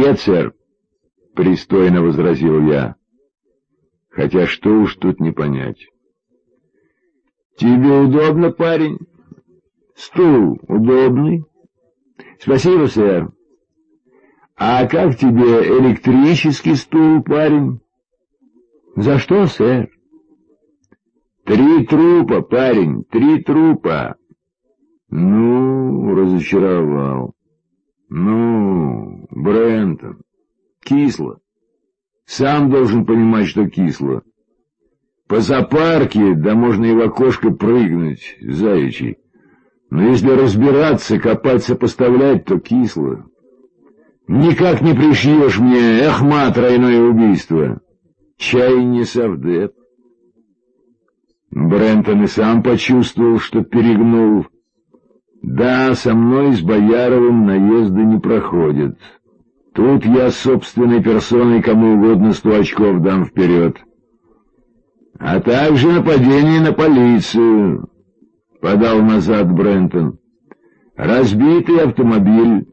«Нет, сэр», — пристойно возразил я. Хотя что уж тут не понять. «Тебе удобно, парень?» «Стул удобный?» «Спасибо, сэр». «А как тебе электрический стул, парень?» «За что, сэр?» «3 трупа, парень, 3 трупа». «Ну, разочаровал. Ну, Брентон, кисло. Сам должен понимать, что кисло. По зоопарке, да можно и в окошко прыгнуть, заячий. Но если разбираться, копать, сопоставлять, то кисло. Никак не пришьешь мне, эхма, тройное убийство. Чай не совдеп». Брентон и сам почувствовал, что перегнул. Да, со мной с Бояровым наезды не проходят. Тут я собственной персоной кому угодно 100 очков дам вперед. А также нападение на полицию, — подал назад Брентон. Разбитый автомобиль.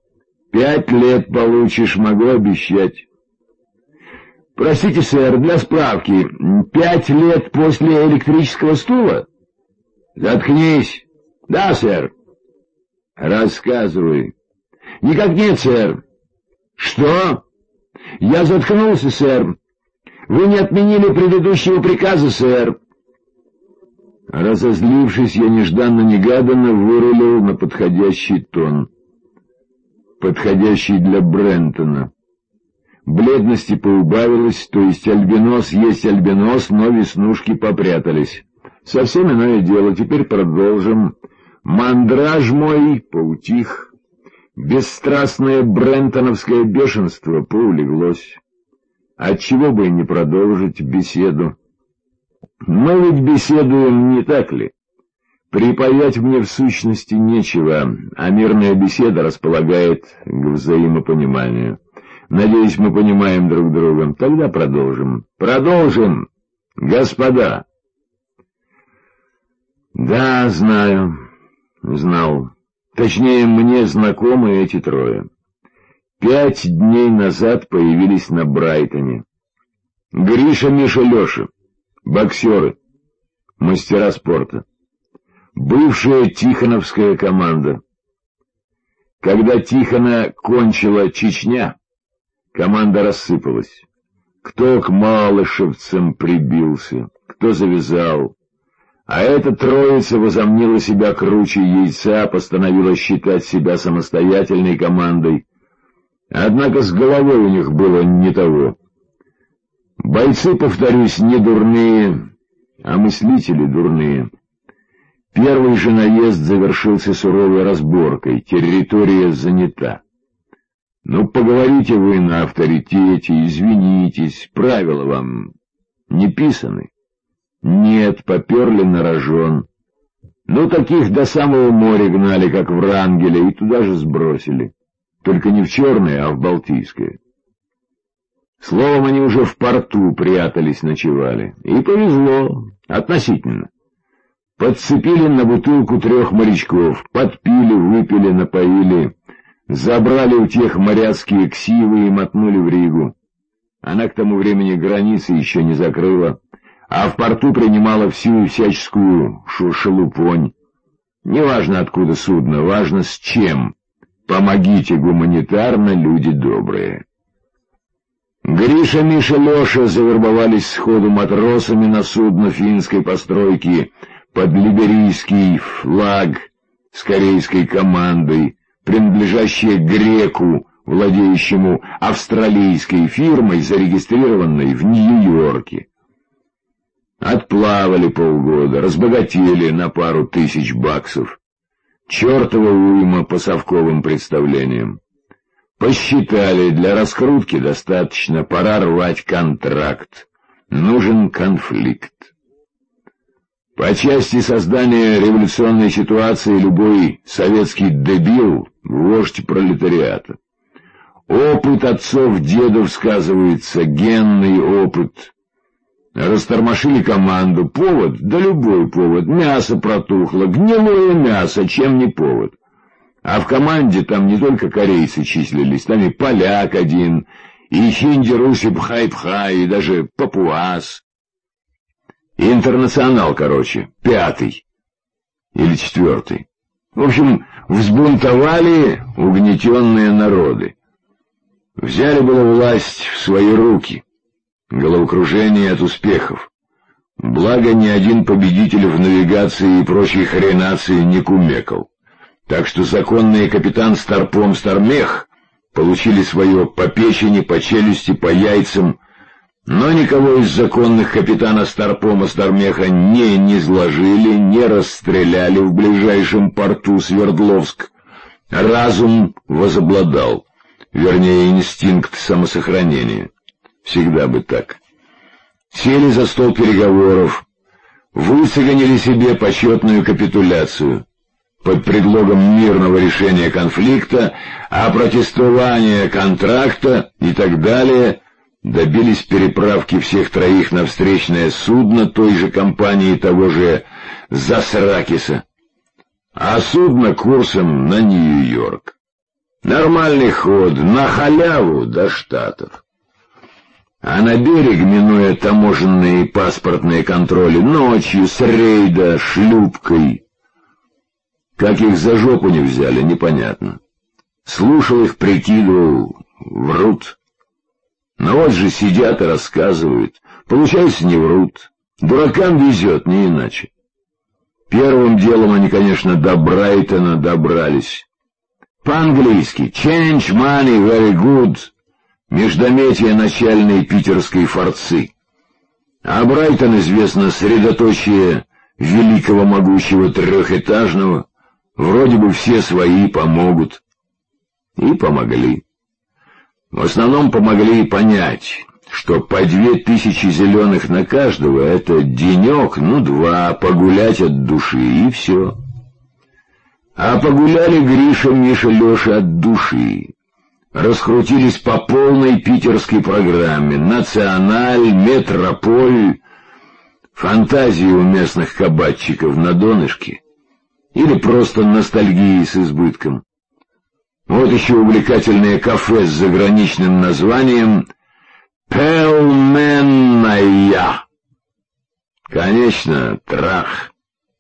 5 лет получишь, могу обещать. Простите, сэр, для справки, 5 лет после электрического стула? Заткнись. Да, сэр. Рассказывай. Никак нет, сэр. Что? Я заткнулся, сэр. Вы не отменили предыдущего приказа, сэр. Разозлившись, я нежданно-негаданно вырулил на подходящий тон. Подходящий для Брентона. Бледности поубавилось, то есть альбинос есть альбинос, но веснушки попрятались. Совсем иное дело, теперь продолжим. Мандраж мой поутих. Бесстрастное брентоновское бешенство поулеглось. Отчего бы и не продолжить беседу. Мы ведь беседуем, не так ли? Припаять мне в сущности нечего, а мирная беседа располагает к взаимопониманию. Надеюсь, мы понимаем друг друга. Тогда продолжим. Продолжим, господа. Да, знаю. Знал. Точнее, мне знакомы эти трое. 5 дней назад появились на Брайтоне. Гриша, Миша, Леша. Боксеры. Мастера спорта. Бывшая тихоновская команда. Когда Тихона кончила Чечня, команда рассыпалась. Кто к малышевцам прибился, кто завязал. А эта троица возомнила себя круче яйца, постановила считать себя самостоятельной командой. Однако с головой у них было не того. Бойцы, повторюсь, не дурные, а мыслители дурные. Первый же наезд завершился суровой разборкой, территория занята. Ну, поговорите вы на авторитете, извинитесь, правила вам не писаны. Нет, поперли на рожон. Ну, таких до самого моря гнали, как Врангеля, и туда же сбросили. Только не в Черное, а в Балтийское. Словом, они уже в порту прятались, ночевали. И повезло, относительно. Подцепили на бутылку 3 морячков, подпили, выпили, напоили, забрали у тех моряцкие ксивы и мотнули в Ригу. Она к тому времени границы еще не закрыла, а в порту принимала всю всяческую шелупонь. Неважно, откуда судно, важно с чем. Помогите гуманитарно, люди добрые. Гриша, Миша, Леша завербовались сходу матросами на судно финской постройки под либерийский флаг с корейской командой, принадлежащей греку, владеющему австралийской фирмой, зарегистрированной в Нью-Йорке. Отплавали полгода, разбогатели на пару тысяч баксов. Чёртова уйма по совковым представлениям. Посчитали, для раскрутки достаточно, пора рвать контракт. Нужен конфликт. По части создания революционной ситуации любой советский дебил — вождь пролетариата. Опыт отцов-дедов сказывается, генный опыт. Растормошили команду. Повод? Да любой повод. Мясо протухло. Гнилое мясо, чем не повод. А в команде там не только корейцы числились, там и поляк один, и хинди-руси-пхай-пхай, и даже папуас. Интернационал, короче, 5-й или 4-й. В общем, взбунтовали угнетенные народы. Взяли было власть в свои руки. Головокружение от успехов. Благо, ни один победитель в навигации и прочей хренации не кумекал. Так что законные капитан Старпом Стармех получили свое по печени, по челюсти, по яйцам, но никого из законных капитана Старпома Стармеха не низложили, не расстреляли в ближайшем порту Свердловск. Разум возобладал, вернее, инстинкт самосохранения. Всегда бы так. Сели за стол переговоров, выцеганили себе почетную капитуляцию под предлогом мирного решения конфликта, опротестования контракта и так далее, добились переправки всех троих на встречное судно той же компании того же Засракиса, а судно курсом на Нью-Йорк. Нормальный ход, на халяву до Штатов. А на берег, минуя таможенные и паспортные контроли, ночью с рейда шлюпкой. Как их за жопу не взяли, непонятно. Слушал их, прикидывал, врут. Но вот же сидят и рассказывают. Получается, не врут. Дуракам везет, не иначе. Первым делом они, конечно, до Брайтона добрались. По-английски «change money very good», междометие начальной питерской форцы. А Брайтон, известно, средоточие великого могучего трехэтажного, вроде бы все свои помогут. И помогли. В основном помогли понять, что по 2000 зеленых на каждого — это денек, два, погулять от души, и все. А погуляли Гриша, Миша, Леша от души. Раскрутились по полной питерской программе. Националь, Метрополь, фантазии у местных кабачиков на донышке. Или просто ностальгии с избытком. Вот еще увлекательное кафе с заграничным названием «Пелменная». Конечно, трах.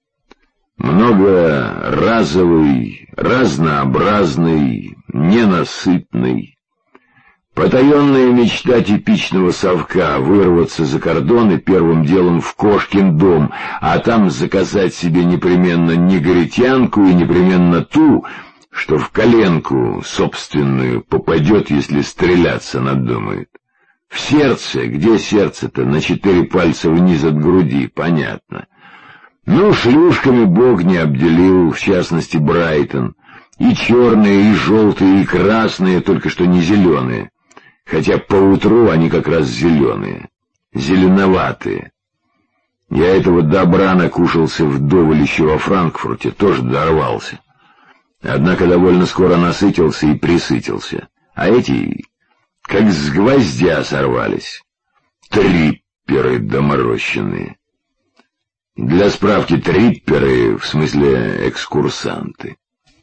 Многоразовый, разнообразный, ненасытный. Потаенная мечта типичного совка — вырваться за кордон и первым делом в Кошкин дом, а там заказать себе непременно негритянку и непременно ту, что в коленку собственную попадет, если стреляться надумает. В сердце, где сердце-то, на 4 пальца вниз от груди, понятно. Шлюшками Бог не обделил, в частности Брайтон. И черные, и желтые, и красные, только что не зеленые. Хотя поутру они как раз зеленые, зеленоватые. Я этого добра накушался вдоволь еще во Франкфурте, тоже дорвался. Однако довольно скоро насытился и присытился. А эти как с гвоздя сорвались. Трипперы доморощенные. Для справки, трипперы, в смысле экскурсанты.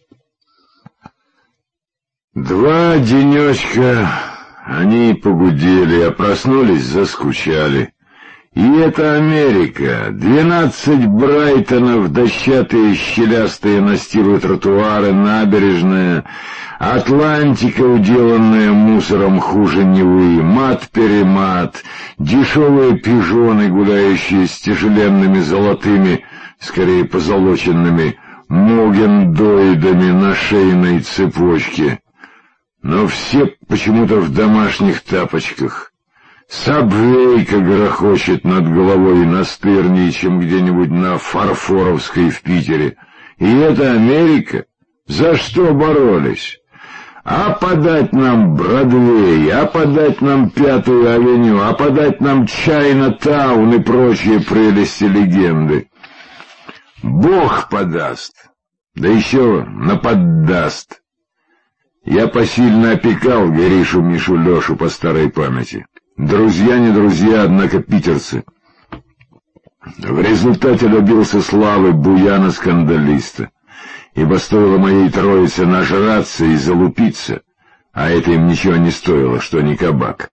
2 денечка они погудели, а проснулись, заскучали. И это Америка. 12 Брайтонов, дощатые, щелястые настилы тротуары, набережная, Атлантика, уделанная мусором хуже Невы, мат-перемат, дешевые пижоны, гуляющие с тяжеленными золотыми, скорее позолоченными, мугендоидами на шейной цепочке. Но все почему-то в домашних тапочках. Сабвейка грохочет над головой настырнее, чем где-нибудь на Фарфоровской в Питере. И это Америка? За что боролись? А подать нам Бродвей, а подать нам Пятую авеню, а подать нам Чайна-таун и прочие прелести легенды. Бог подаст, да еще наподдаст. Я посильно опекал Гришу, Мишу, Лешу по старой памяти. Друзья не друзья, однако питерцы. В результате добился славы буяна-скандалиста. ибо стоило моей троице нажраться и залупиться, а это им ничего не стоило, что не кабак.